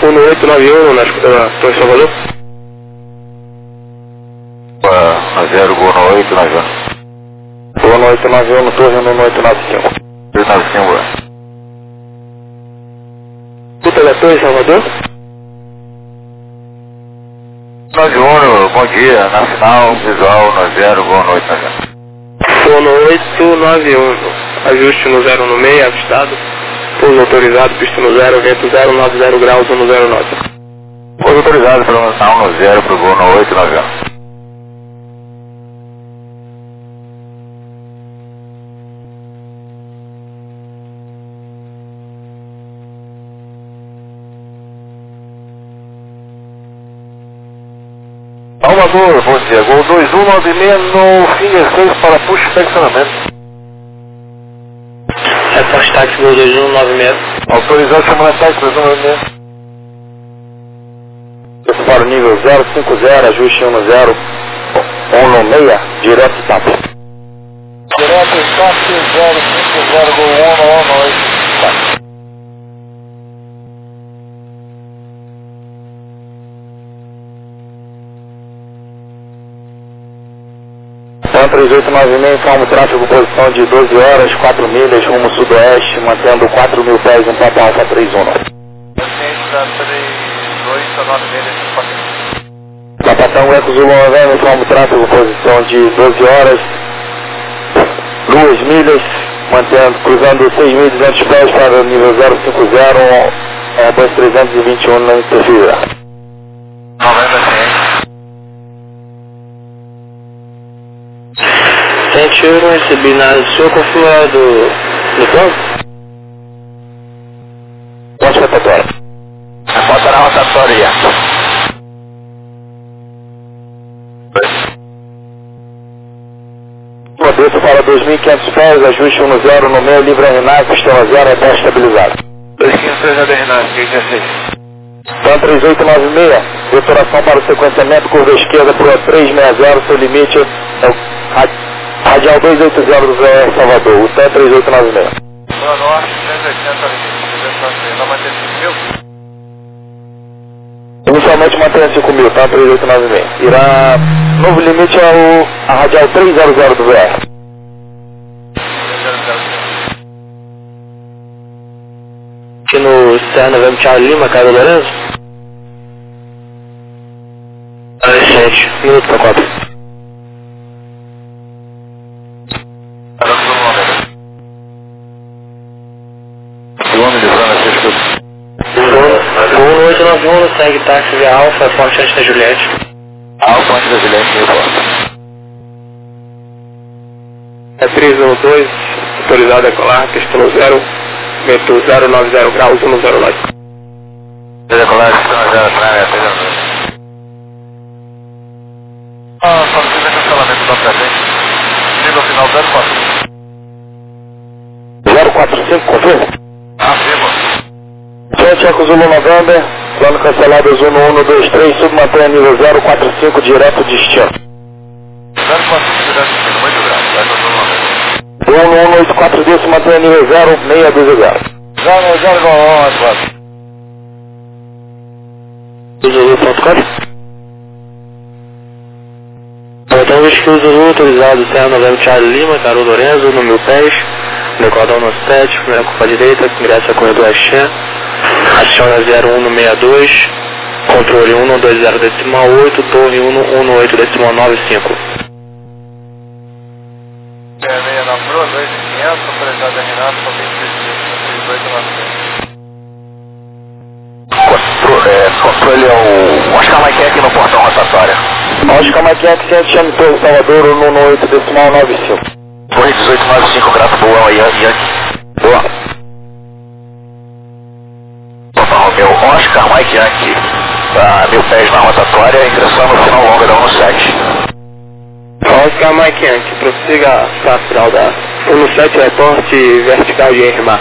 1891 na Torre Salvador. Na 0, Gol no 891. Gol no 891 no Torre 1895. 895, Puta da Torre Salvador? 91, bom dia, nacional, visual, no 0, Gol no 891. Gol no 891, ajuste no 0 no meio, avistado. Pouso autorizado, pista no 0, vento 0, 90 graus, 109. Pouso autorizado pelo nacional no 0 pro Gol no 891. Salvador, bom dia, Gol 2196 no Finger 6 para push flexionamento. Repórte táxi Gol 2196. Autorizado chamando táxi 2196. Para o nível 050, ajuste 10, 196, direto TAP. Direto TAP 050, Gol 198. Então 3896, informa o tráfego, posição de 12 horas, 4 milhas, rumo sudoeste, mantendo 4.000 pés em Papa Alfa 31. Capatão Eco Zulu 90, informa o tráfego, posição de 12 horas, 2 milhas, mantendo, cruzando 6.200 pés para o nível 050, bus 321 na interferência. 90, Sentiram, recebi na sua confirmado no plano? Ponte rotatória. Bota na rotatória. Desço para 2.500 pés, ajuste 10 no meio, livre RNAC, sistema 0, até estabilizado. 2.500 na RNAC, o que é isso? Então 3896, detoração para o sequenciamento, curva esquerda para 360, seu limite é o radial 280 do VR Salvador, o TAN 3896. Boa Norte, 380 limite, vai manter 5.000? Inicialmente mantenha 5.000, TAN 3896. Irá, novo limite é a radial 300 do VR. Aqui no Serra Novembro Charlie Lima, Caio Lourenço. 7 minutos para 4. Gol 891, segue táxi via Alfa, Forte antes da Juliette. Alfa antes da Juliette, meu voto. É 312, autorizado a decolar, pista no 0, vento 090 graus, 109. Decolar, pista no 0, praia, 312. Só precisa de cancelamento da presente. Nível final 045, confirma? Afirma. Frente Eco Zulu November, plano cancelado Zuno 123, submantenha nível 045, direto destino. 045 direto destino, muito grande, vai para o 184 desse, mantenha nível 0620. 090, Zulu.com. Então, o Zulu autorizado, Serra Novembro Charlie Lima, Caio Lourenço, no 1000 pés, decodão no 7, primeira curva direita, ingressa a corredor Axé, aciona 0162, controle 120.8, torre 118.95. 66 na Pro, 2.500, autorizado a Renato, com 28 controle é o Oscar Maiquec no portão rotatório. Oscar Maiquec, Centro Chame Torre Salvador, 118.95. Torre 1895, grato boa, Yankee. Boa. Romeu, Oscar Mike Yankee, 1000 pés na rotatória, ingressando no final longa da 17. Oscar Mike Yankee, prossiga a final da 17, reporte vertical de Ermar.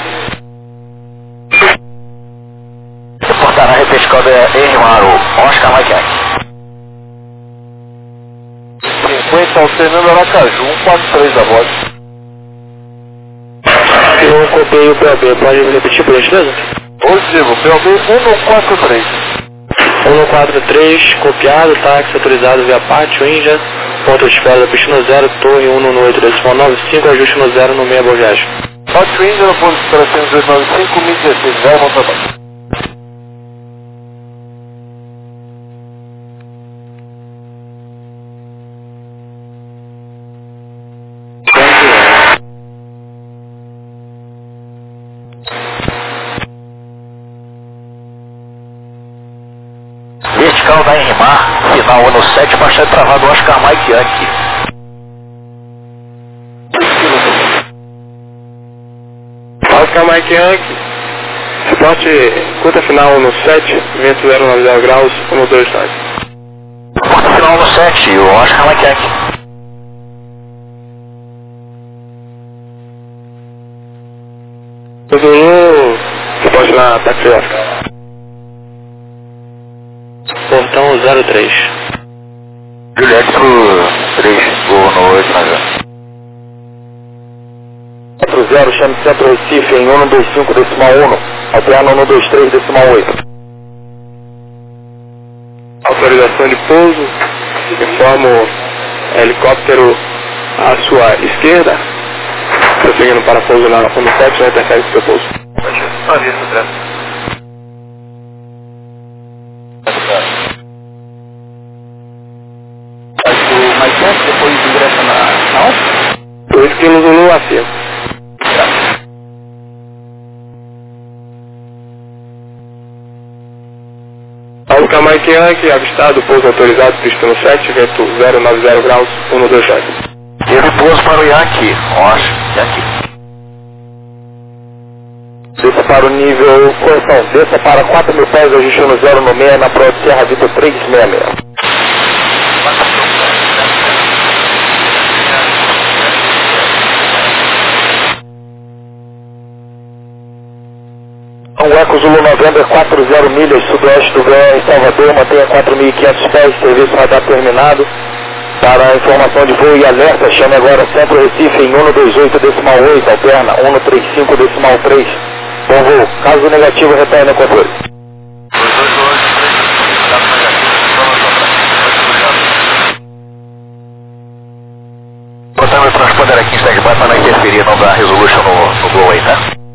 Reportará a vertical de Ermar, o Oscar Mike Yankee. 50, alternando Aracaju, 143 da voz. Eu copiei o PAB, pode repetir por gentileza? Positivo, POB 143. 143, copiado, táxi autorizado via pátio, Índia, ponto de espera da Pistino 0, torre 118.95, ajuste no 0 no meia, boa viagem. Pátio Índia, no ponto de espera 118.95, 1016, vai, bom trabalho. Vertical da Enrimar, final 17, marcha travado Oscar Mike Yankee. Oscar Mike Yankee, suporte curta final no 7, vento 090 graus, 129. Curta final no 7, o Oscar Mike Yankee. Zulu, suporte na táxi Oscar. Portão 03. Juliette pro 3, voo no 8, na 40, chame Centro Recife em 125 decimal 1, alterna 123 decimal 8. Autorização de pouso, informo helicóptero à sua esquerda, prosseguindo para pouso na 17, não interfere com seu pouso. Mas depois ingressa na alta? 2 kg Zulu acima. Oscar Mike Yankee, avistado, pouso autorizado, pistão 7, vento 090 graus, 129. Teve pouso para o Yankee, Yankee. Desça para o nível, correção, desça para 4.000 pés, ajustando 0 no meia, na prova de Serra Vitor 366. O Eco Zulu November 40 milhas, sudoeste do VR Salvador, mantenha 4.500 pés, serviço radar terminado. Para informação de voo e alerta, chame agora Centro Recife em 128 decimal 8, alterna 135 decimal 3. Bom voo, caso negativo, retorne ao controle. Botar meu transponder aqui em standby para não interferir, não dar resolution no voo aí, tá?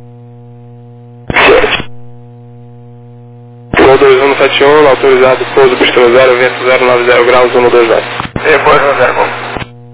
Voo 2171, autorizado, pouso pistão 0, vento 090 graus, 129. Depois não der bom.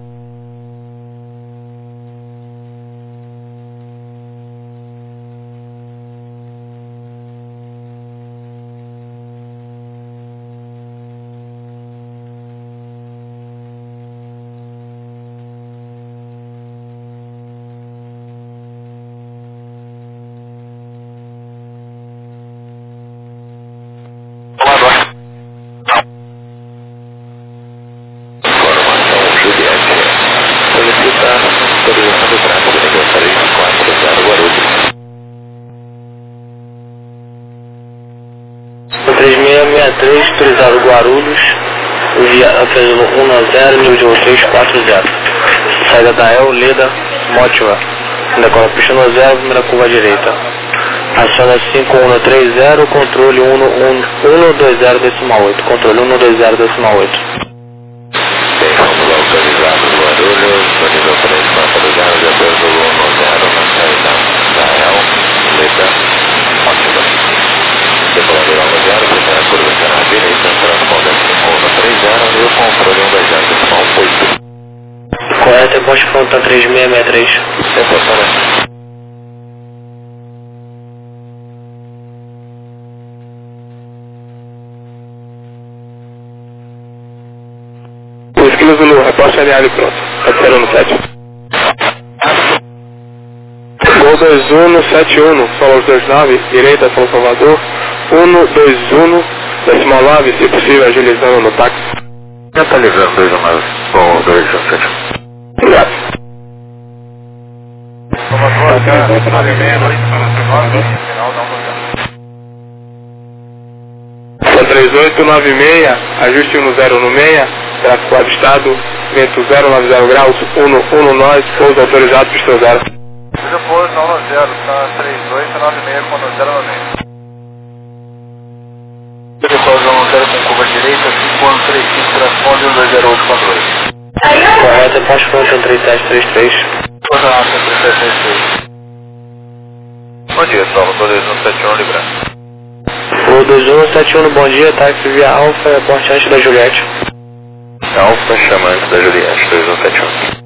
3663, autorizado Guarulhos, via 10, nível de 340. Saída da El, Leda, Mótiva, decola pista no 0, primeira curva à direita. Aciona 5130, controle 120 decimal 8, controle 120 decimal 8. Bem, vamos autorizado Guarulhos, no nível 340, depois do 110, na saída da El, Leda, Mótiva. Decolador 110, primeira curva será à direita, transponder 5130 e o controle 120 decimal 8. Correto, é posto pronta 3663. Reportando. 2 kg Zulu, reposte alinhado e pronto. Tá no 7. Gol 2171, solo 29, direita São Salvador. 121, decimal 9, se possível, agilizando no táxi. Já tá ligando 219, com 217. Obrigado. São 3896, ajuste 10 no meia, tráfego avistado, vento 090 graus, 119, pouso autorizado, pistão 0. Depois 90, tá 3896 com 090. Ponto 35, transponder 208, controle. Correto, reporte pronto 3733. Coordenado 3733. Bom dia, Salvador 2171, Librando. O 2171, bom dia, táxi via Alfa, reporte antes da Juliette. Alfa, chamante da Juliette, 2171.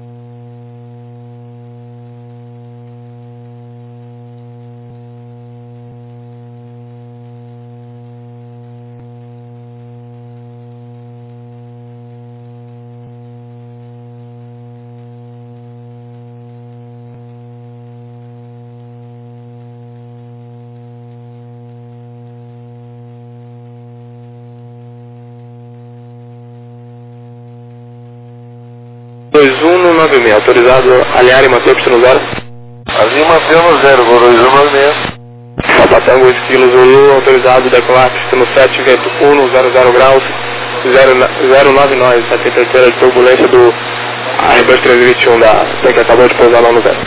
Autorizado alinhar e manter o pistão zero. Alinha e manter no 0, voo 2196. Papatango, esquilo Zulu, autorizado decolar pistão 7, vento 100 graus, 099, 73 de turbulência do Airbus 321 da que acabou de pousar lá no zero.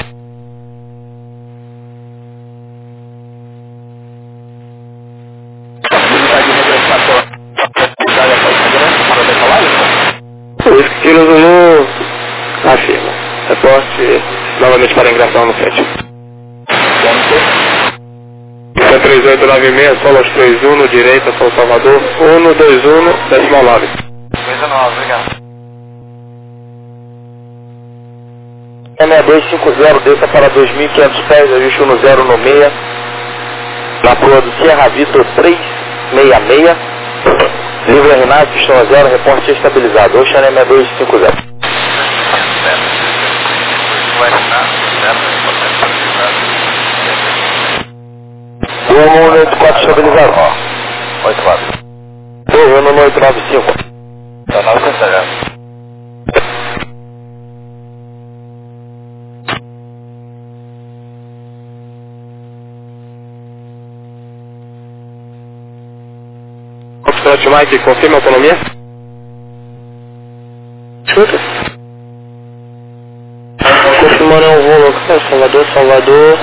O esquilo Zulu afirma. Reporte novamente para a ingressão no 7. 3896, solo 31, direita, São Salvador, 121, decimal 9. 19, obrigado. 6250, desça para 2.500 pés, ajuste 10 no meia, na proa do Sierra Vitor 366, livre Renato, pistão a 0, reporte estabilizado, Ocean 6250. O 184 estabilizado. 84. O 185. Tá 900 já. Foxtrot Mike, confirma a autonomia? Escuta. Confirmando o voo local, Salvador,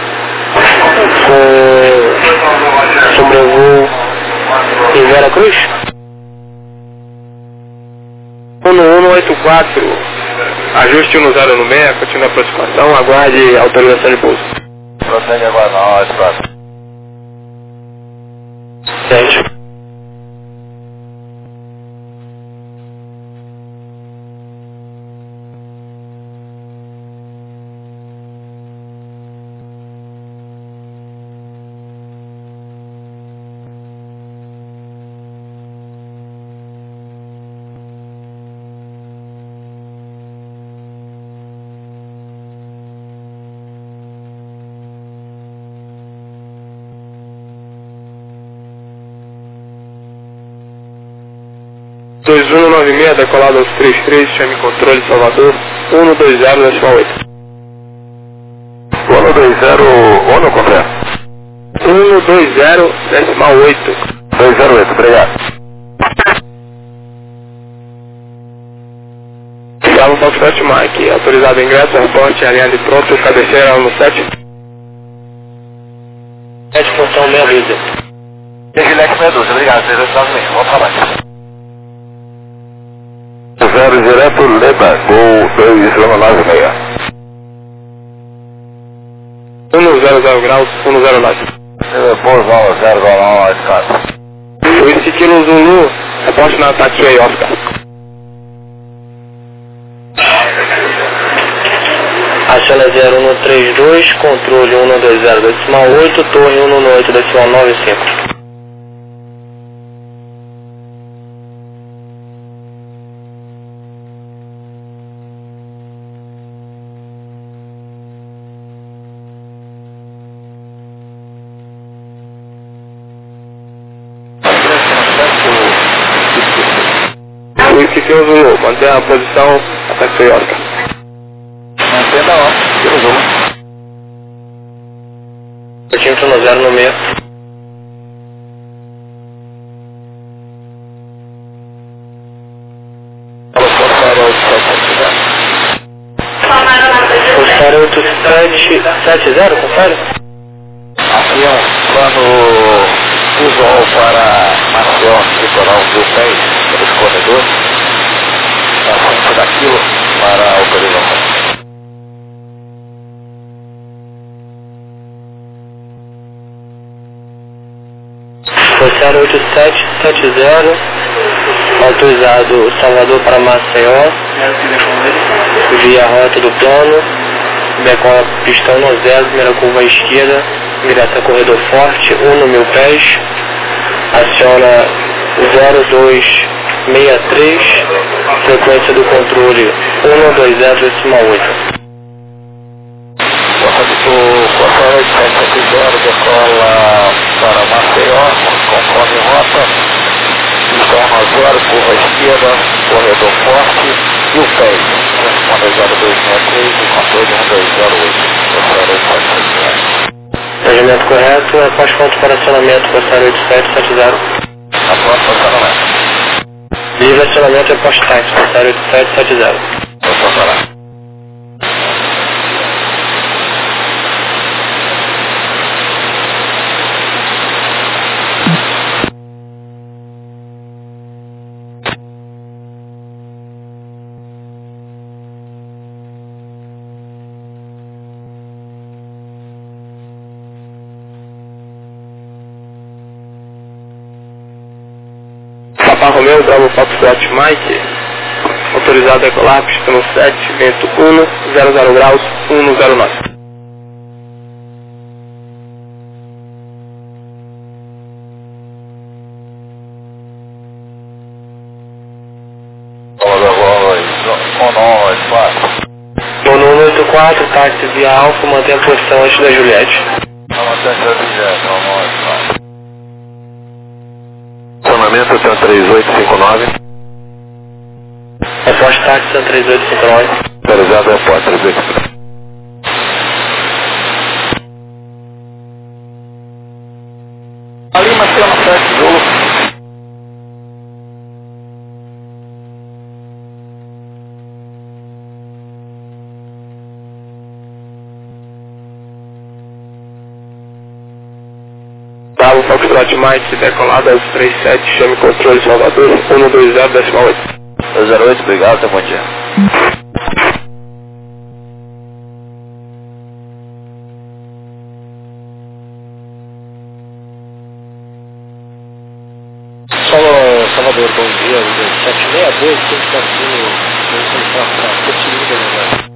com sobrevoo em Vera Cruz. 1184, ajuste 10 no meia, continua a aproximação, aguarde autorização de pouso. Prossegue agora na hora, 4. 7. O 2196, decolado aos 33, chame controle Salvador, 120, decimal 8. 120, ONU, Condé. 120, decimal 8. 208, obrigado. Galo Foxtrot Mike, autorizado ingresso, reporte, alinhado e pronto, cabeceira no 7. 7, função meia líder. Gillette 62, obrigado, 389, vamos para baixo. 0 direto, Leba, Gol 296. 100 graus, 109. Pousão 0, Golão, escada. O Esquilo Zulu, reporte na Taxiway Oscar. Aciona 0132, controle 120, decimal 8, torre 118, decimal 95. Zulu, mantenha a posição até que Oscar. Mantenha a Oscar, Zulu. Centímetro 0 no meio. Oscar 8770, confere? Avião, plano usual para Maceió, litoral 1010, pelos corredores, na frente daquilo para a autorização. Foi 08770, autorizado Salvador para Maceió, via rota do plano, decola pistão no 0, primeira curva à esquerda, ingressa corredor forte, 1 no 1000 pés, aciona 0263, frequência do controle 120,8. Corretor 8770 decola para Maceió, conforme rota, pistão no 0, curva à esquerda, corredor forte, 1000 pés, responde 0263 e controle 1208. Regimento correto, após ponto para acionamento por 08770. Após funcionamento. Livre acionamento e pós-táxi por 08770. Vou funcionar. Papa Romeo, Bravo Foxtrot Mike, autorizado a decolar, pista no 7, vento 1, 00 graus, 109. Mono 184, táxi via Alfa, mantém a posição antes da Juliette. Acionamento 3859. Após táxi 3859. Autorizado a porta 3859. Ali, Maceió, no 7, Zulu. Bravo Foxtrot Mike, decolado às 37, chame controle Salvador, 120,8. 208, obrigado, até bom dia. Salvador, bom dia, 762, tem que estar aqui para Cotilinga, né?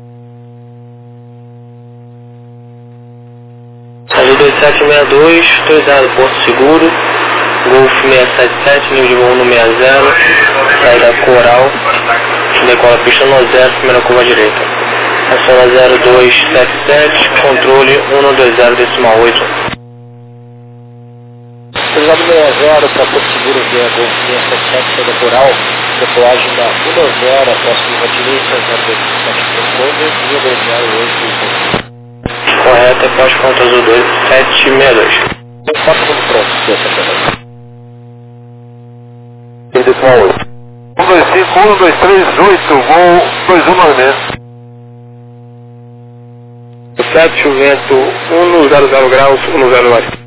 Ali 2762, autorizado Porto Seguro, Golf 677, nível de voo 160, saída Coral, decola pista no 0, primeira curva direita. Aciona 0277, controle 120,8. Autorizado 60 para Porto Seguro via Golf 677, saída Coral, decolagem da 120, próximo à direita, 0277 controle, 120,8. Correto, após ponto azul 2762. 4 segundos prontos, deu essa 125, 1238, voo 2196. 7, o vento 100 graus, 109.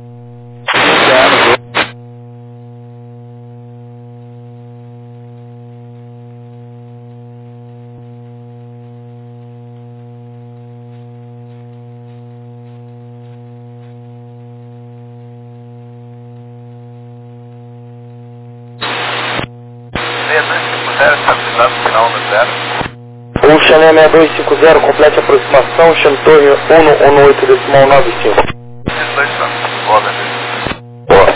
O Chané 6250, complete a aproximação, chame torre 118,95. Boa.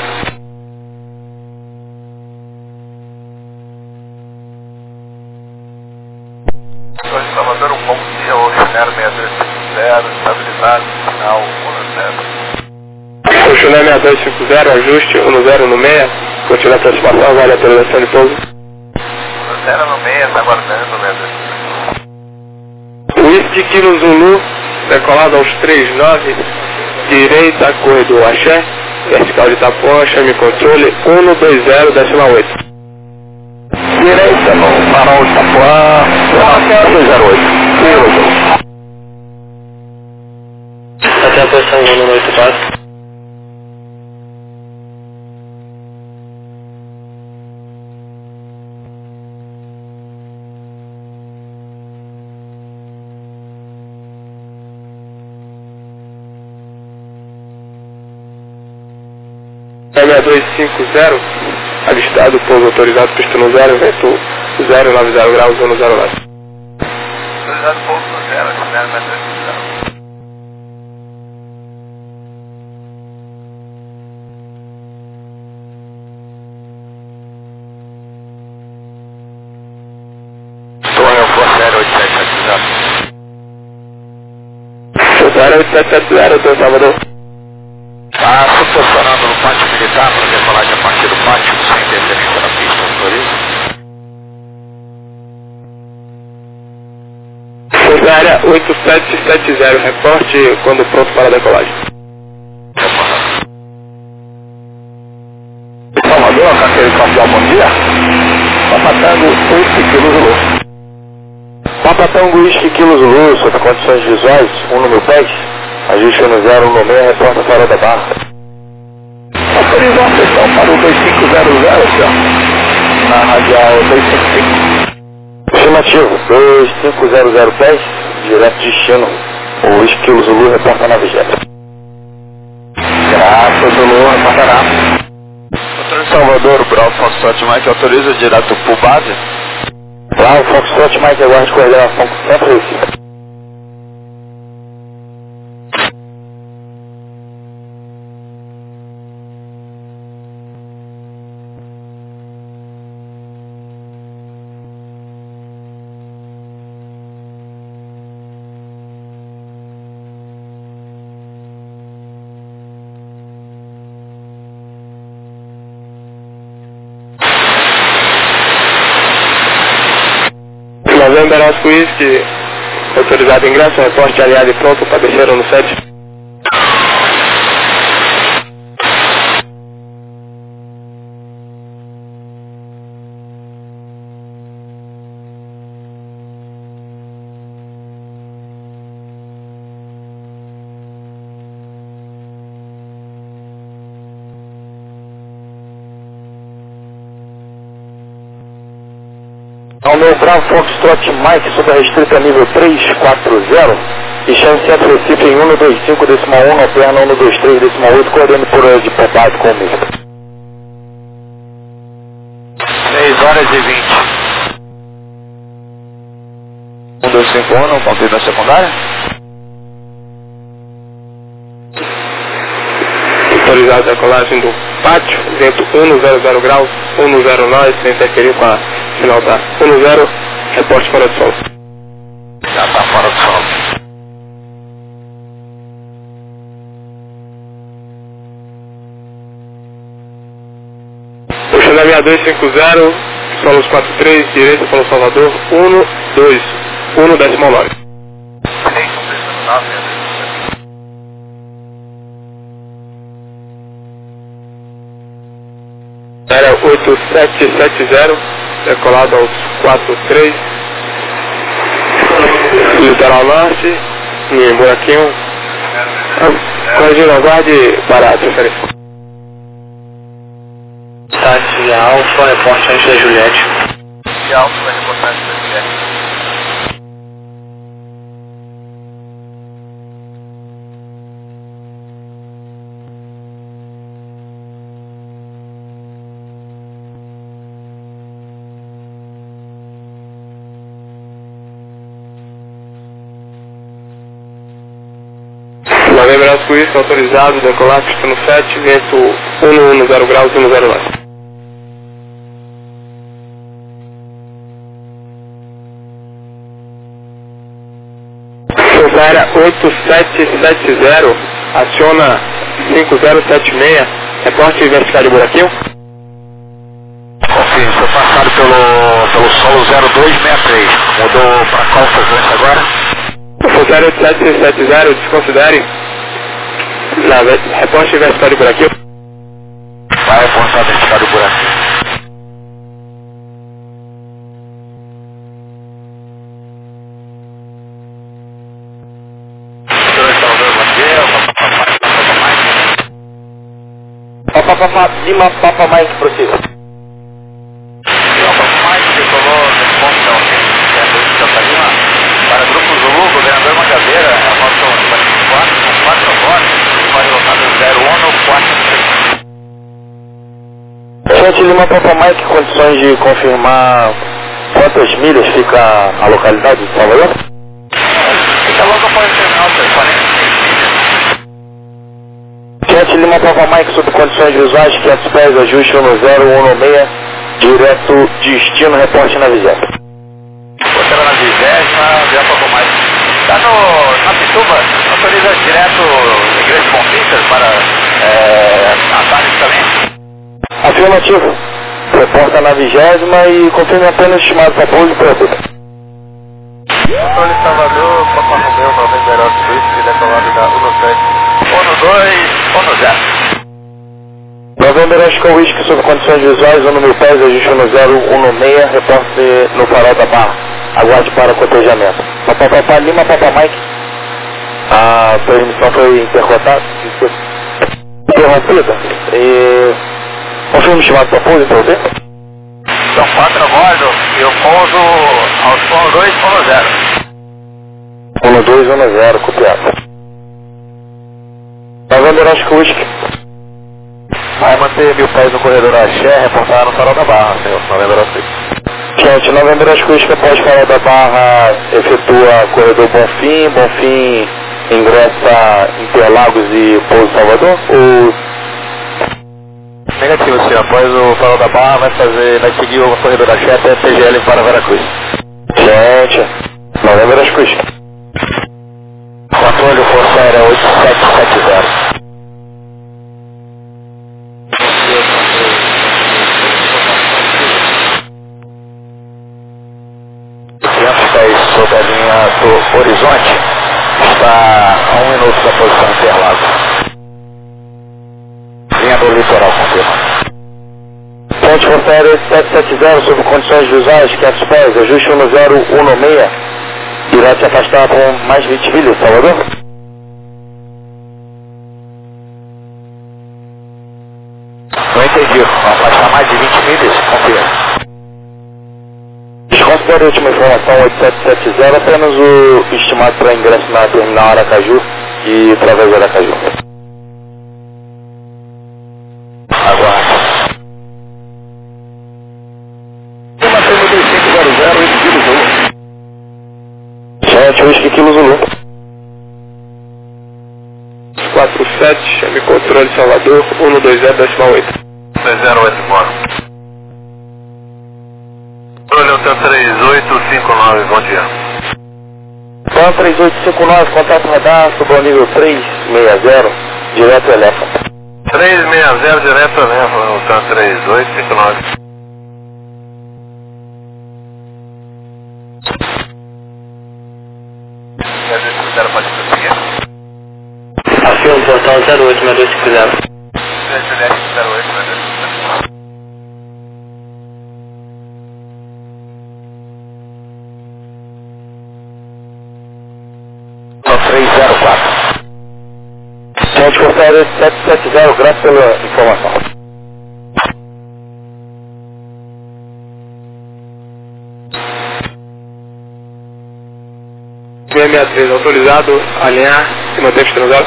Salvador, um bom dia, o Chané 6250, estabilidade, final 10. O Chané 6250, ajuste 10 no 6, continua a aproximação, vale a autorização de pouso. 0 no 6, está aguardando, né? Whisky Kilo Zulu, decolado aos 39, direita, corredor Axé, vertical de Itapuã, chame controle 120,8. Direita no farol de Itapuã, 208. Até a posição 184. 6250, avistado, pouso autorizado, pista no 0, vento 090 graus, 109. Autorizado pouso no 0, 0 metros de distância. Sonho Força 08770, tô Salvador. Está se posicionando no pátio militar para decolagem a partir do pátio, sem interferência na pista, autoriza? Força Aérea 8770, reporte quando pronto para a decolagem. Salvador, carteira comercial, bom dia. Papatango, Whisky Kilo Zulu. Papatango, Whisky Kilo Zulu, sob condições visuais, 1 no 1000 pés. Ajuste no 016, reporta fora da barra. Autorizou a sessão para o 2500, senhor. Na radial 255. Estimativo, 2500 pés, direto destino. O Whisky Kilo Zulu reporta na vigésima. Graças, Zulu, reportará. Salvador, Bravo Foxtrot Mike, autoriza direto por base? Bravo Foxtrot Mike, aguarde coordenação com Centro Recife. Novembro Oscar Whisky, autorizado ingresso, reporte aliado e pronto para descer no 7. Ao meu Bravo Foxtrot Mike, sob a restrita nível 340, e chame Centro Recife em 125, decimal 1, perna 123, decimal 8, coordenando por hora de poupado com o misto. 6 horas e 20. 1251, conteúdo na secundária? Autorizado a decolagem do pátio, vento 100 graus, 109, sem interferir com a final da 10, reporte fora do solo. Já está fora do solo. Puxando a 6250, solos 43, direita para o Salvador, 1 decimal 9. Era 8770, decolado aos 43, litoral norte, em buraquinho, corrigindo, aguarde para a transferência. Táxi Alfa, reporte antes da Juliette. E alto vai reportar antes da Juliette. Novembro Oscar Whisky, autorizado, decolar, pista no 7, vento 110 graus, 109. Força Aérea 8770, aciona 5076, reporte vertical de buraquinho. Confirme, foi passado pelo solo 0263. Mudou para qual frequência agora? Força Aérea 8770, desconsidere. Reporte vertical de buraquinho. Vai reportar vertical de buraquinho. Lima, Papa Mike, prossiga. Papa Mike decolou responde Santa Lima para Grupo Zulu, governador Mangabeira, a rota 44, com 4 horas, para o lotado 01 no 4. Lima Papa Mike, condições de confirmar quantas milhas fica a localidade de Salvador? Fica logo após o terminal, 46 milhas. Gente Lima Papa Mike, sob condições visuais, 500 pés, ajuste 10116, direto destino, reporte na 20ª. Porteira na 20ª, via Papa Mike. Está na Pituba, autoriza direto Igreja de Bonfim para Antares também? Afirmativo. Reporta na 20ª e confirme apenas estimado para pouso e procura. Controle Salvador, Papa Romeu, November Alto Whisky, decolado da 12, 2, 10. November Oscar Whisky, sob condições visuais, 1.000 pés, ajuste 10116, reporte no farol da Barra. Aguarde para cotejamento. Papapá Lima, Papa Mike. A transmissão foi interrotada. Interrompida. E... confirme o estimado para pouso e procura. São 4 a bordo e eu pouso aos 12, 10. 1210, copiado. November Oscar Whisky. Vai manter 1000 pés no corredor Axé, reportar no farol da Barra, senhor. November Oscar. Gente, November Oscar Whisky após farol da Barra efetua corredor Bonfim ingressa Interlagos e Pouso Salvador? Ou... Negativo, senhor. Após o farol da Barra vai seguir o corredor Axé até TGL para Veracruz. Gente, November Oscar Whisky. Controle Força Aérea 8770. Sobre a linha do Horizonte, está a 1 minuto da posição Interlagos. Linha do litoral, confirma. Ponte Força Aérea 770, sob condições visuais, 500 pés, ajuste 10116, irá se afastar com mais 20 milhas, Salvador? Não entendi. Afastar mais de 20 milhas, confirma. Desconsidere a última informação 8770, apenas o estimado para ingresso na terminal Aracaju e através de Aracaju. Aguarde. Uma 3500, 8 kg Zulu. Gente, Whisky Kilo Zulu. 47, chame controle Salvador, 120,8. 208, bora. Controle Hotel 3859, bom dia. Então 3859, contato radar, subo ao nível 360, direto Elefa. 360, direto Elefa, Hotel 3859. Quer dizer que fizeram para prosseguir? Afirma portal 086250. 08, Então 304. Gente, Força Aérea 770, graças pela informação. M63 autorizado, alinhar, se manter estrangado.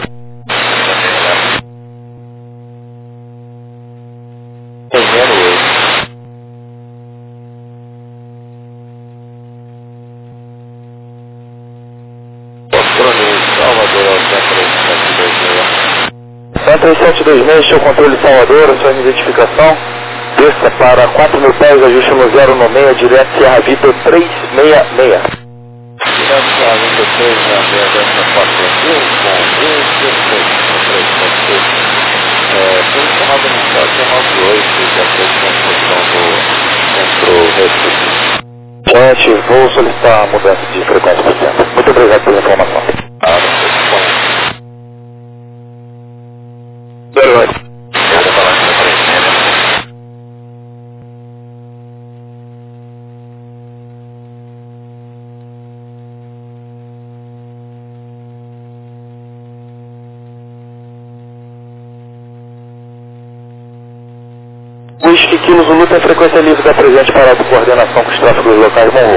Salvador, 3726, seu controle Salvador, a sua identificação. Desça para 4.000 pés, ajuste no 096, direto Serra Vitor 366. Gente, vou solicitar a mudança de frequência por cento. Muito obrigado pela informação. Whisky Kilo Zulu tem frequência livre da presente para a coordenação com os tráfegos locais Monroe.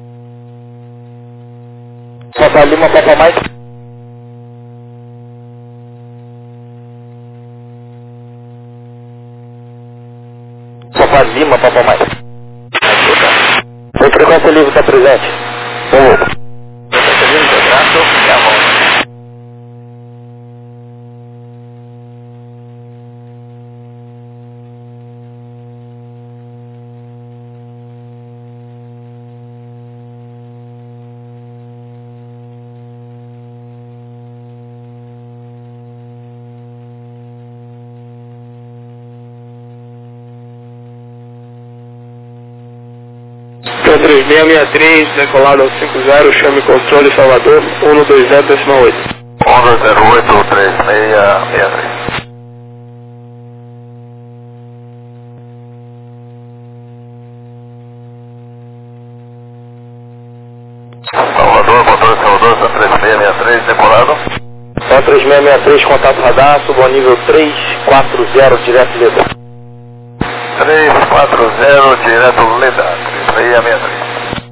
Papa Lima, Papa Mike. Papai Lima, Papai mais. Oi, frequência livre, está presente? Frequência livre, abraço e a volta. Então 3663, decolado ao 50, chame controle Salvador, 120,8. 120,83663. Salvador, controle Salvador, 3663, decolado. Só 3663, contato radar, subo ao nível 340, direto letra. 340, direto Leda, 3663.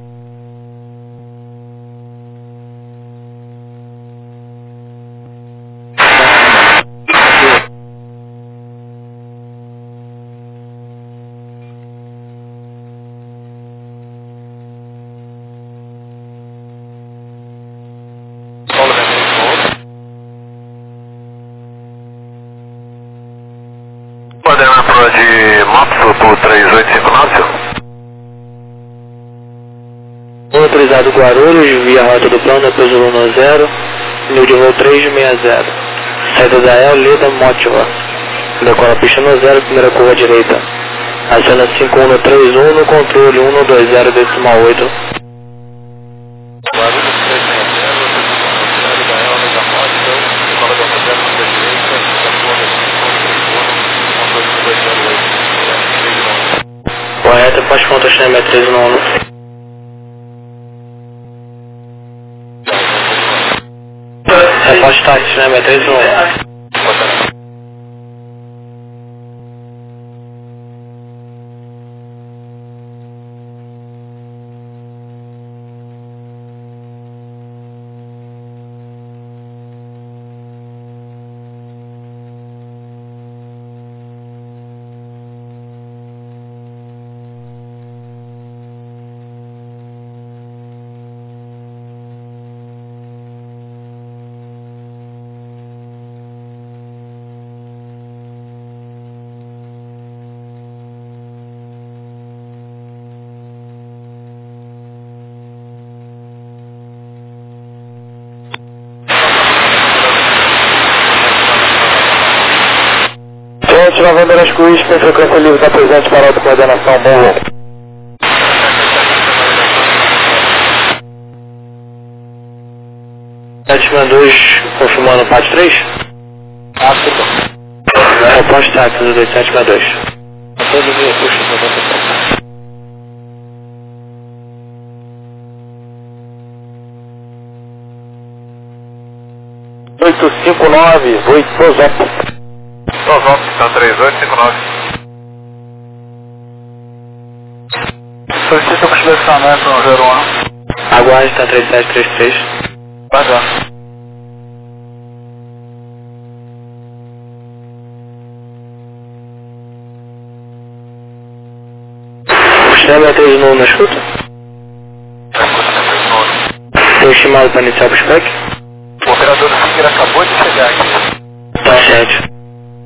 Coordenador de Mopso por 3859, Autorizado Guarulhos, via rota do plano, depois do 10, nível de voo 360. Saída da El, Leda, Mótiva. Decola a pista no 0, primeira curva à direita. Aciona 5131 no controle 120,8. Guarulhos 360, da El, Leda, Mótica, decola da 0 para a direita, da curva 5131, Correto, faz conta, chame 391. Repórte táxi, chame 391. Gente, Nova Bandeira Cruz, tem frequência livre, está presente para a coordenação, bom voo. 762, confirmando parte 3? Repórte táxi do 2762. Todos os recursos da votação. Oito 8 Sozop. Sozop, está 3859. Solicita o colecionamento no 01. Aguarde, está 3733. Vai já. O sistema é 3 no na escuta? Foi estimado para iniciar o pushback? O operador do Figueira acabou de chegar aqui. Tá certo.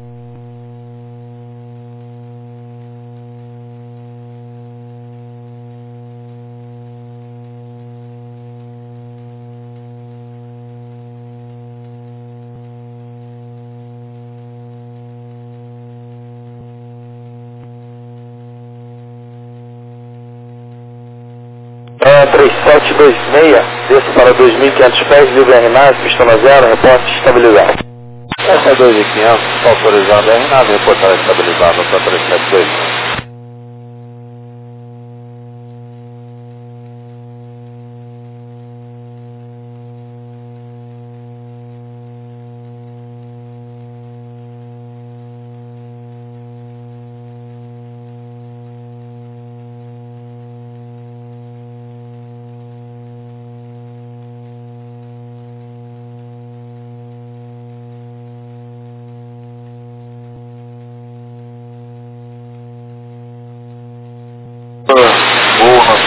É 3726, desço para 2.500 pés, livre RNAS, pistona 0, reporte estabilizado. Essa é 2.500, autorizado RNAS, reportagem estabilizada para 372.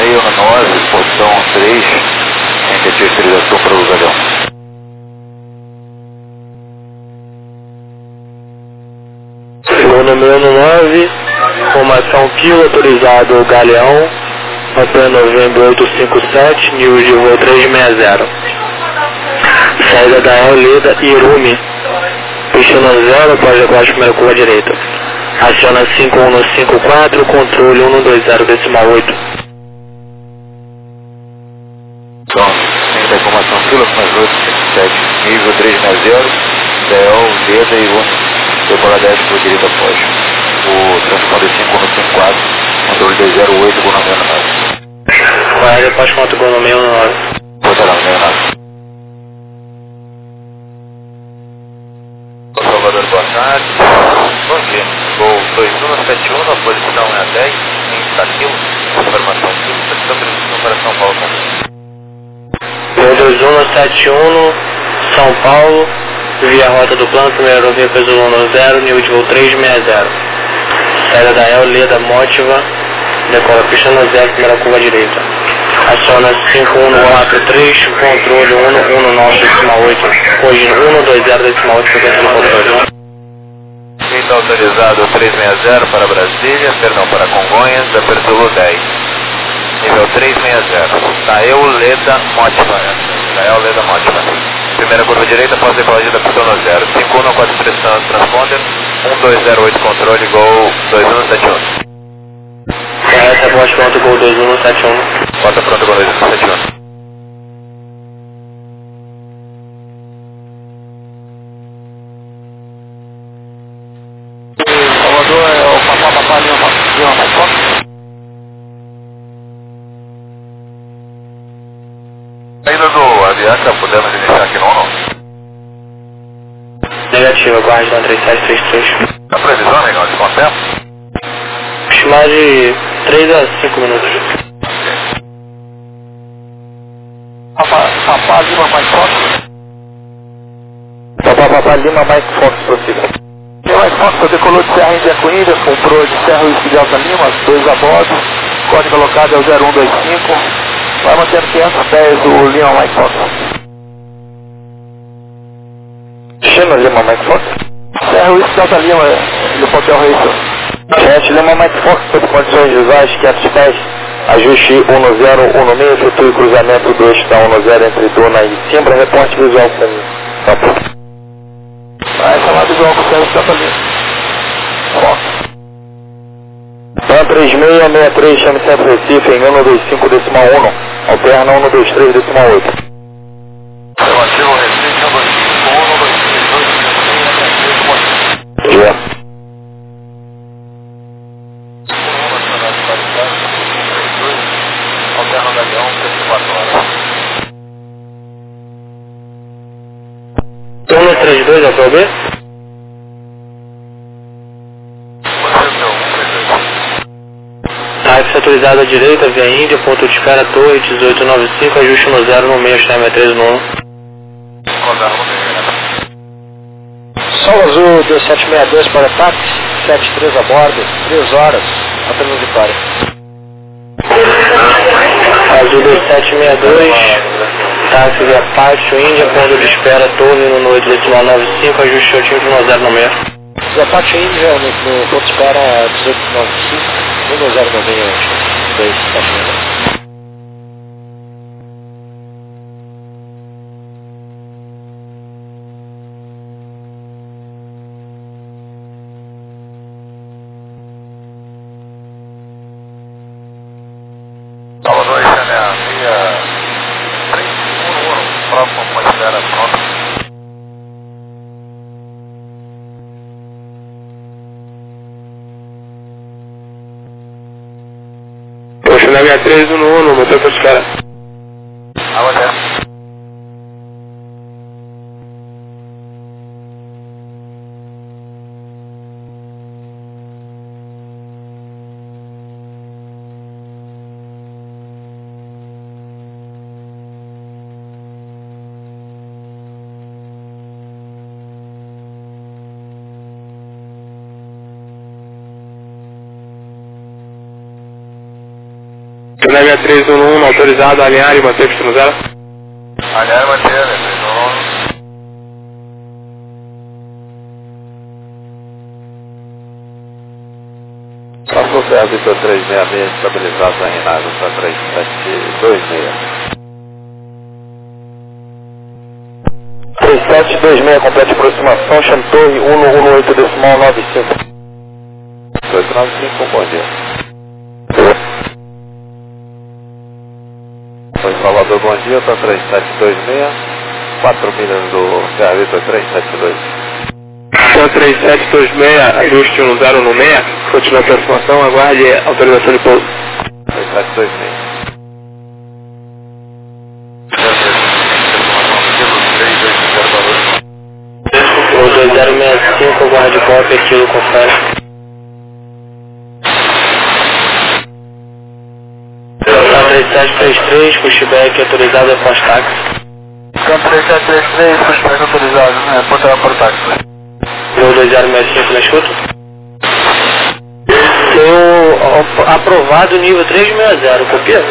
619, portão 3, em terceirização para o Galeão. Segundo 619, formação Pio, autorizado Galeão, Hotel Novembro 857, nível de voo 360. Saída da El Leda Irumi, pista 0, após a primeira curva direita. Aciona 5154, controle 120,8. Então, ainda informação Fila, mais 857, nível 360, Del, Leda e Irumi, decolar 10 por direita após. O transponder 5154, controle 208, Gol 99. Vai depois conta Gol 69. Botará 69. Salvador, boa tarde. Bom dia. Gol 2171, a posição é a 10, em Itaquil. Informação Fila, estamos para São Paulo também. Gol 2171, São Paulo, via rota do plano, primeira aerovia peso 10, nível de voo 360. Saída da El Leda Motiva, decola pista 0, primeira curva direita. Aciona 5143, controle 119,8, corrigindo 120,8 por dentro do controle. Então autorizado 360 para Brasília, perdão, para Congonhas, apertou 10. Nível 360. Tael Leda Motiva. Tael Leda Motiva. Primeira curva direita, após decolagem da pista 0. 5143 transponder, 1208 controle, Gol 2171. Correta, voz pronto, Gol 2171. Bota pronto, Gol 2171. Salvador é o Papá Lima mais forte. Saída do Avianca, podemos iniciar aqui no 1? Negativo, aguarde na 3733. A previsão, legal, de quanto tempo? Estimar de 3 a 5 minutos. Papá Lima mais forte. Papá Lima, Mike Fox, prossiga. Mais forte, decolou de Serra Índia Coimbra, comprou de Serra Whisky de Alta Lima, 2 a bordo, código alocado é o 0125, vai mantendo 500 pés o Lima Mike Fox. Chama Lima, Mike Fox. Serra Whisky de Alta Lima, do Hotel Racer. 7 Lima, Mike Fox, sob condições de usar os 500 pés. Ajuste 1016, efetue cruzamento 2 da 10 entre Dona e Simbra, reporte visual com campo. Vai falar visual com o Serra Whisky de Alta Lima. Fox. Plan 3663, chame sempre Recife em 125,1, alterna 123,8. Relativo Recife, 125,1, 123,2, Já. Alterna Galeão, 34 horas. Turno 32, é para B? Táxi autorizado à direita, via Índia, ponto de espera, torre 1895, ajuste no 0 no meio, chama 3 no 1. Sol Azul 2762 para táxi, 73 a bordo, 3 horas, apenas Vitória. Azul 2762, táxi via Pátio, Índia, ponto de espera, torre no 1895, ajuste no 0 no meio. Via Pátio Índia, no ponto de espera 1895, 1092, tá. Salvador, essa é a via 311, próximo com a espera pronta. Poxa, na minha 3 no 1, motor para espera. Água 10. Canal 6311, autorizado a alinhar e manter pista no zero. Alinhar e manter, 6311. Passou Serra Vitor 366, estabilizado a Renato para 3726. 3726, completa aproximação, chame torre 118 decimal 95. 295, bom dia. Foi Salvador, bom dia, para 3726, 4 milhas do Serra Vitor 372. Então 3726, ajuste 10 no 6, continua a aproximação, aguarde autorização de pouso. 3726. 2065, aguarde cópia, aquilo confere. 3733, pushback autorizado, pós-táxi. 3733, pushback autorizado, portar para o táxi. 2065, me escuta? Eu aprovado nível 360, copia?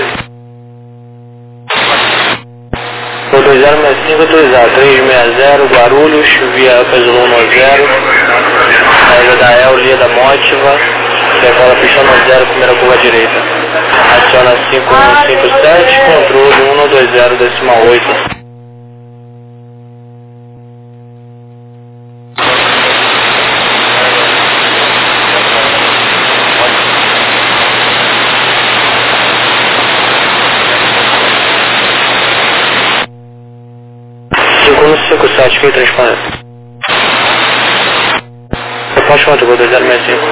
2065 autorizado, 360, Guarulhos, via Pesolão 10, saída da El, linha da Mótiva, decola pista 0, primeira curva à direita. Adiciona 5157, controle 120 decimal 8. Que transparente. Pode quanto? Vou 2065.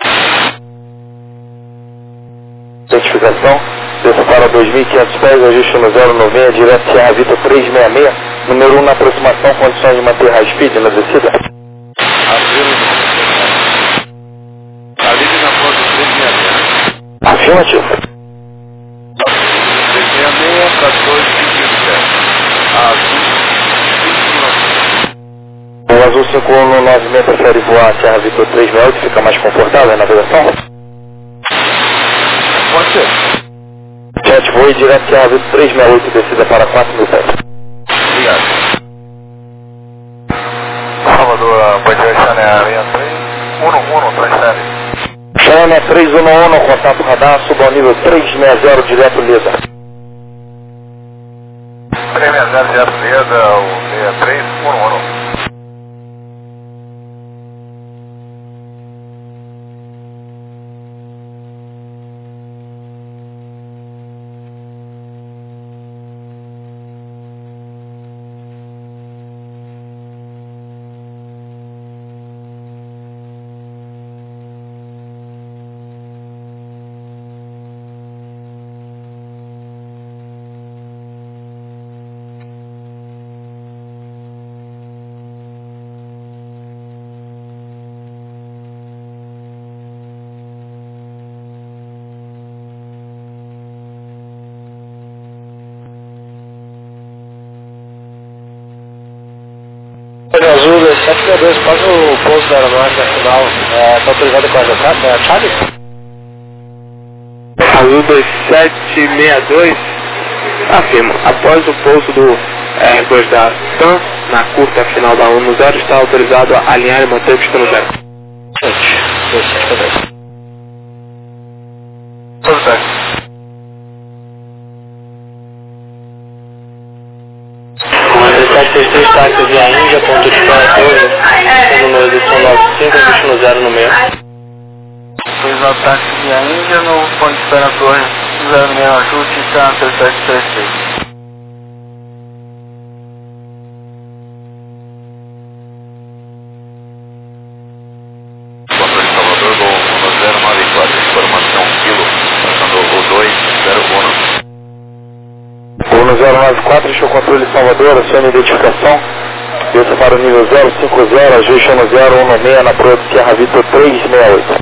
Identificação, desça para 2.500 pés, ajuste no 090, direto Serra Vitor 366, número 1 na aproximação, condições de manter high speed na descida. Alívio na porta 366. Afirmativo. 366, 1457. Azul. O Azul 5196 prefere voar a Serra Vitor 368, fica mais confortável na navegação? Pode ser. Jet, voe direto Serra Vitor 368, descida para 4.000 pés. Obrigado. Salvador, pode ser Chanel 63, 1137. Chanel 311, contato radar, suba ao nível 360, direto Leda. 360, direto Leda, o 63, 11. Azul 762, faz o pouso da aeronave nacional, está autorizado com a Charlie? Azul 2762, afirmo, após o pouso do R2 da TAM, na curta final da 10, está autorizado a alinhar e manter pista no 0. 2762. Tudo certo. 733, táxi via Índia, ponto de espera todo, número de som 95, ajuste no 0 no meio. Autorizado táxi via Índia, no ponto de espera torre 06, ajuste, está 3733. Controle Salvador, Gol 1094, informação quilo, passando o 201. 1094, deixa o controle Salvador, acione a identificação, desça para o nível 050, ajuste no 016 na proa de Serra Vitor 368.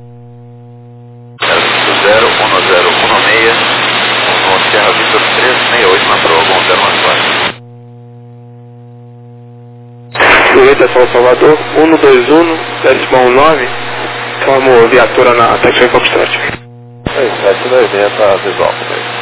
01016, no Serra Vitor 368 na proa, Gol 094. Orientação Salvador, 121, 1019, formo viatura na Taxi Foxtrot. É isso. 796 para visual comigo.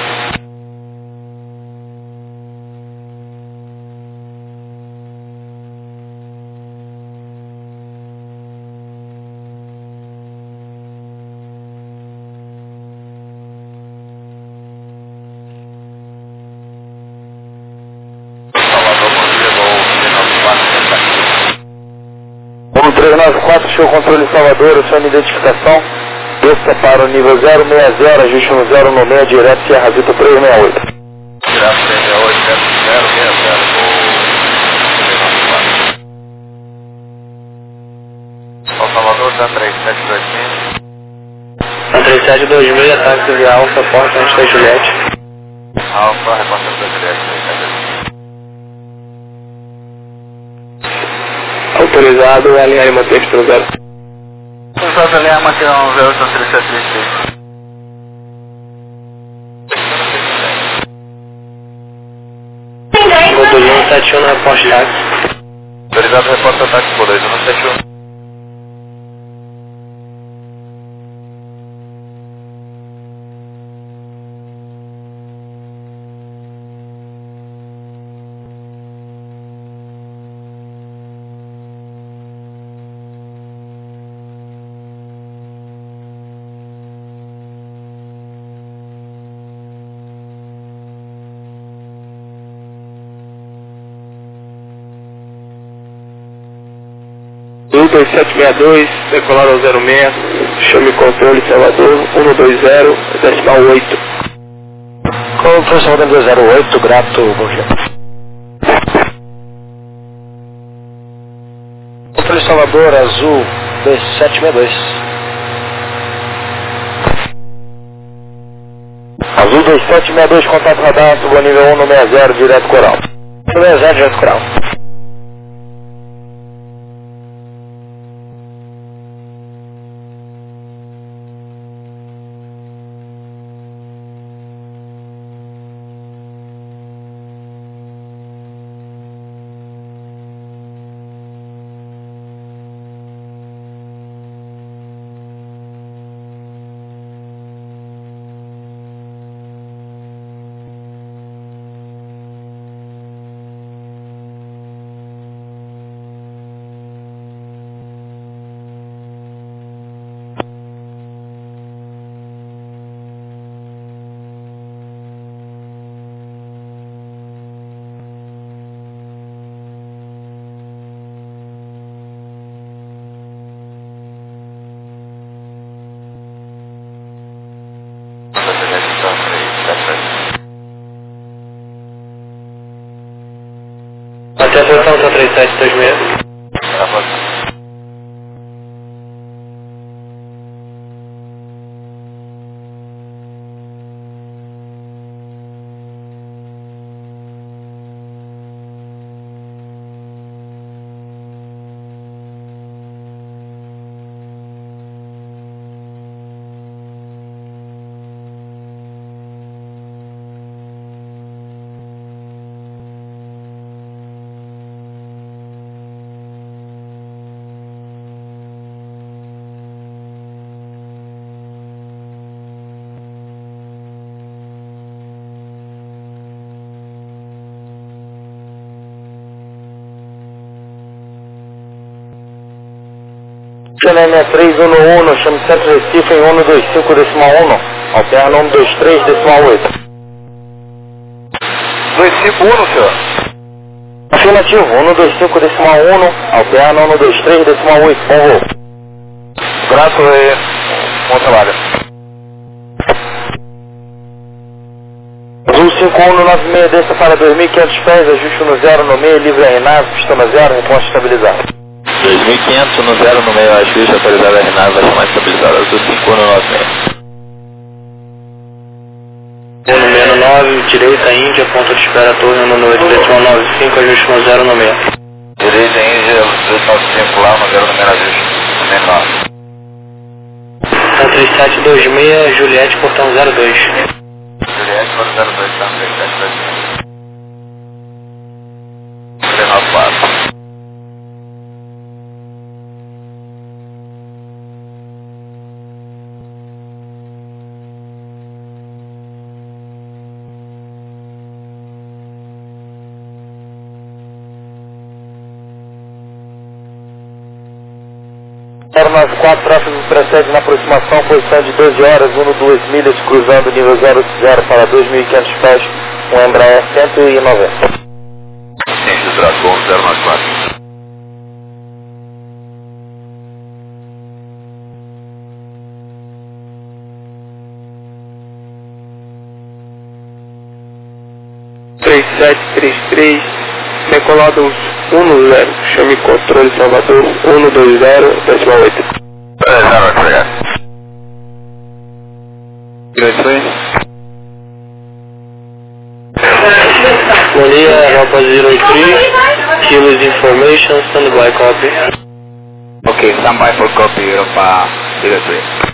Salvador, 394, show controle Salvador, a sua identificação. Desça para o nível 060, ajuste no 096, direto Sierra Zito 368. Direto 368, 060, São Salvador, 3726. 3726, táxi via Alfa, porta antes da Juliette. Alfa, reportando da Juliette, Autorizado, alinhar e manter pelo 0. Autorizado, alinhar e manter no 03736. Motorista 171 no reporte táxi. Autorizado, reporta táxi por 2171. Azul 2762, decolar ao 06, chame controle Salvador, 120, decimal 8. Controle Salvador 208, grato, bom dia. Controle Salvador, azul 2762. Azul 2762, contato radar, subo nível 160, direto coral. 160, direto coral. Atenção, são 3726. Chame 311, chame Centro Recife em 125 decimal 1, alterna 123 decimal 8. 251, senhor. Afirmativo, 125 decimal 1, alterna 123 decimal 8, bom voo. Grato e bom trabalho. Azul 5196, desça para 2.500 pés, ajuste no 0 no meio, livre a RNAV, pistona 0, resposta estabilizada. 2.500 no 0 no meio, ajuste autorizado a RNAV, vai chamar estabilizado. Azul 5196. 169, direita Índia, ponto de espera torre no 8, decimal 95, ajuste no 0 no meio. Direita Índia, 295 lá, no 0 no meio, ajuste no meio 9. 3726, Juliette, portão 02. Juliette, para 02, tá? 3726. 394. 094, tráfego precede na aproximação, posição de 12 horas, 1-2 milhas, cruzando nível 00 para 2.500 pés, um Embraer 190. Ciência Dragon 094. Decolado 10, chame controle Salvador 120.8. Bom dia, Europa 03, Kilos Information, standby copy. Ok, standby for copy, Europa 03.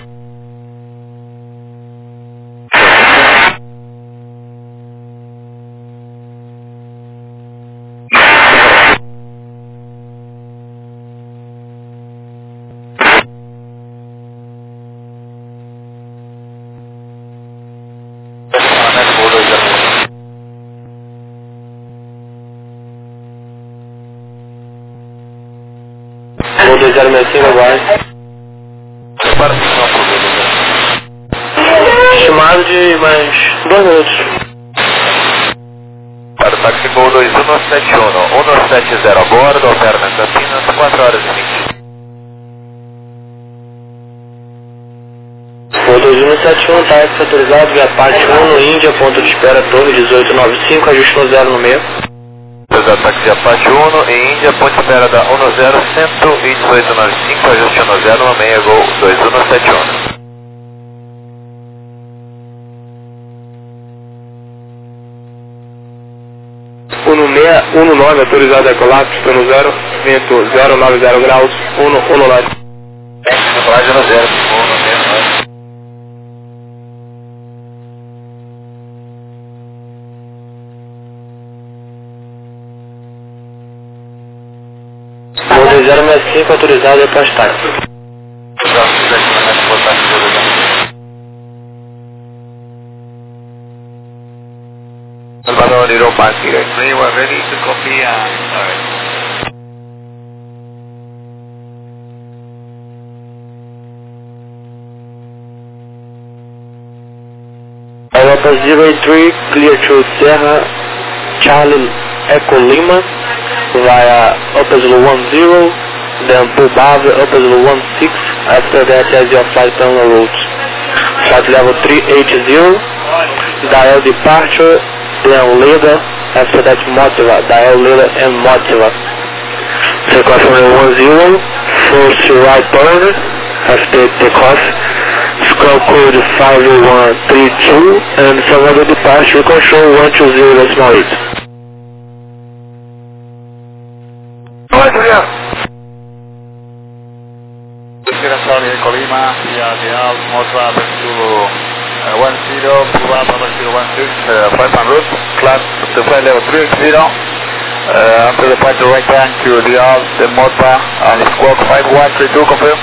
Vou 2065 agora. Estimado de mais 2 minutos. Para o táxi Gol 2171, 170 a bordo, opera na Campinas, 4 horas e 20. Vou 2171, táxi autorizado via parte 1 no Índia, ponto de espera Torre 1895, ajuste no 0 no meio. Autorizado táxi Apache 1 em Índia, ponte espera da 1011895, ajuste no 0 no meio, Gol 2171. Uno 619, autorizado a colapso, estou no 0, vento 090 graus, 119. Decolagem no 0, 169. Vou 2065, autorizado a postar. Salvador, Europa here. We were ready to copy Europa 03, clear to Sierra, Charlie Echo Lima, via Upper Zulu 10, then Pull Bravo, Upper Zulu 16, after that as your flight on the route. Flight level 380, dial departure, then leader, after that Motiva, dial leader and Motiva. Takeoff on 10, first right turn, after takeoff, scroll code 5132, and Salvador departure, control 120.8. Destinação de Colima, via Dial, Motiva, Zulu 10, Pull-up, 016, 5 en route, class to flight level 380, after the departure right turn to Dial, then Motiva, and squawk 5132, confirm.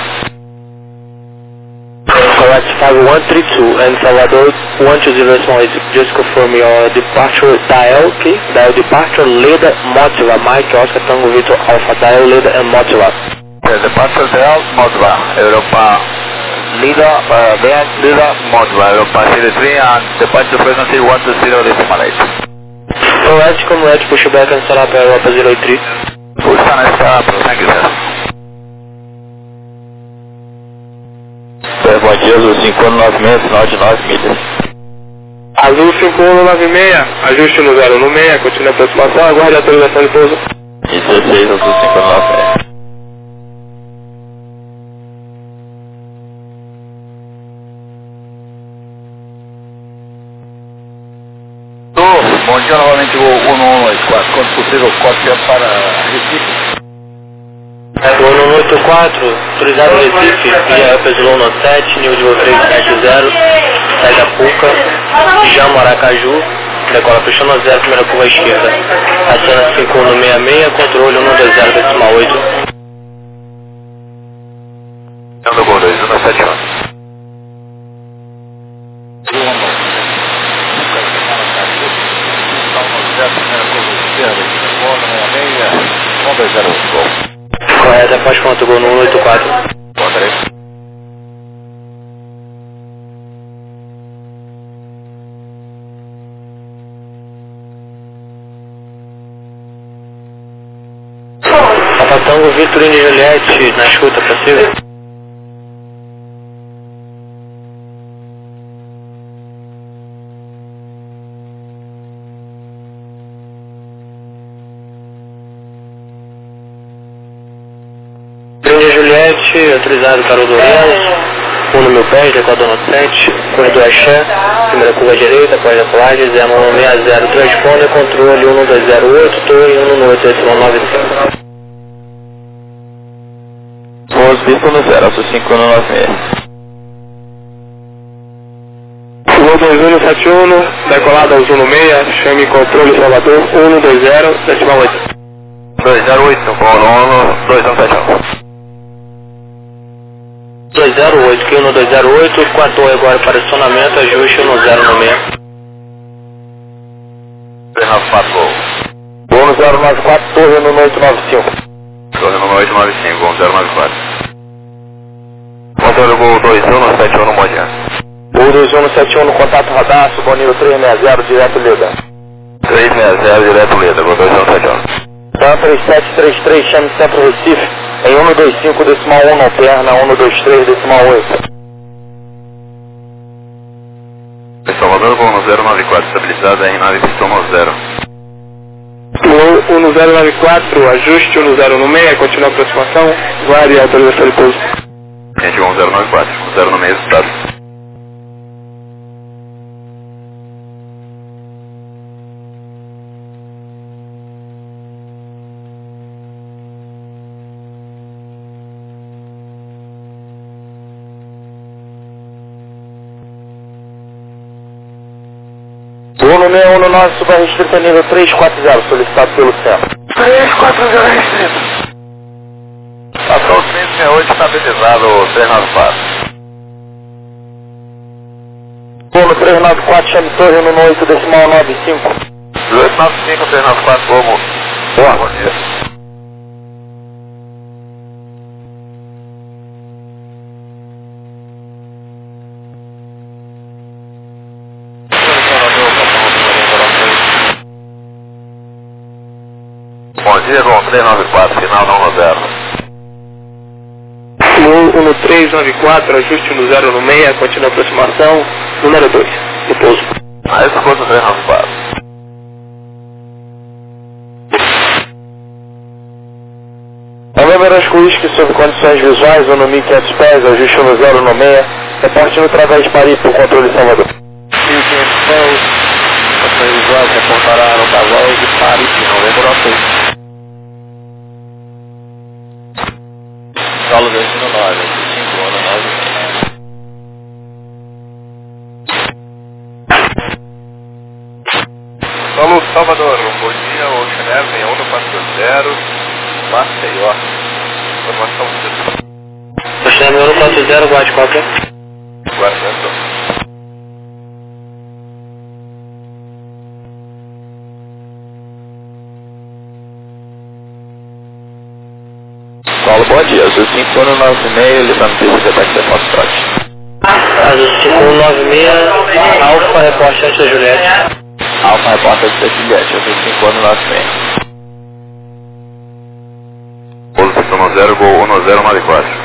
Correct, 5132 and Salvador 120.8. Just confirm your departure dial, okay? Dial departure, leader, Motiva, Mike, Oscar, Tango, Victor, Alpha, dial, leader and Motiva. Departure Dial, Motiva, Europa, leader, leader, Motiva, Europa 03, and departure frequency 120.8. Correct, convert, push back and set up Europa 03. Push on and start, thank you, sir. Bom dia, Azul 5196, sinal de 9 milhas. Azul 5196, ajuste no 0 no 6, continue a aproximação, aguarde a autorização de pouso. 16, Azul 5196. Bom dia, novamente o 1184, quando possível, cópia para Recife. 1184, autorizado Recife, via Upper Zulu 7, nível de voo 370, sai da Puca, Jamo Aracaju, decola fechando a 0, primeira curva à esquerda. Acena 5166, controle 120.8. Ando Gol 2171. Correto, após conta, Gol no 184. Alfa Tango, Vitorino e Juliette, na escuta, possível? Vitorino e Juliette, autorizado para o Lourenço. 1 no meu pé, Equador no 7, corredor Axé, primeira curva direita, após a colagem, 0160, transponder, controle 1208, torre 118Y95. 11 pista no 0, aço 5196. 2171, decolado ao 196, chame controle Salvador, 120, decimal 8. 208, Paulo 2171. 208, que 1208, 4 agora para estacionamento, ajuste 10 no 6. 394 Gol. Gol no 094, torre no 895. Torre no 895, Gol 094. Controle Gol 2171 no Mogiana. Gol 2171 no contato radar, Subonível 360, direto Leda. 360, direto Leda, Gol 2171. Então 3733, chame Centro Recife, em 125, decimal 1 não perna, 123, decimal 8. Salvador, Gol no 094, estabilizada em nave pistão no 0. 1094, ajuste 10 no 6, continua a aproximação, guarde a autorização de pouso. Gente, 1094, 0 no meio, estado. Voo no 619, suba restrita nível 340, solicitado pelo centro. 340 restrita. Passou 568, estabilizado 394. Voo no 394, chame torre no 8, decimal 95. 895, 394, como? Boa, bom dia. Bom dia, Gol 394, final não 0. 1394, ajuste 10 no 6, continua a aproximação, número 2, no pouso. Aí esse foi o 394. Novembro Oscar Whisky sob condições visuais, no 1500 pés, ajuste 10 no 6, reporte no Través de Paris por controle Salvador. 1500 pés, condições visuais, reportará no Través de Paris, Novembro Oscar. Solo 219, 5 ano 9. Solo Salvador, bom dia, Ocean Air, 6140, Maceió. Informação de Ocean Air 140, guarde qualquer. Guardando. Paulo, bom dia. Azul 5196, levando pista de ataque da Foxtrot. Azul 5196, Alfa, reporte antes da Juliette. Alfa, repórter antes da Juliette, Azul 5196. Polo 0, Gol 1094.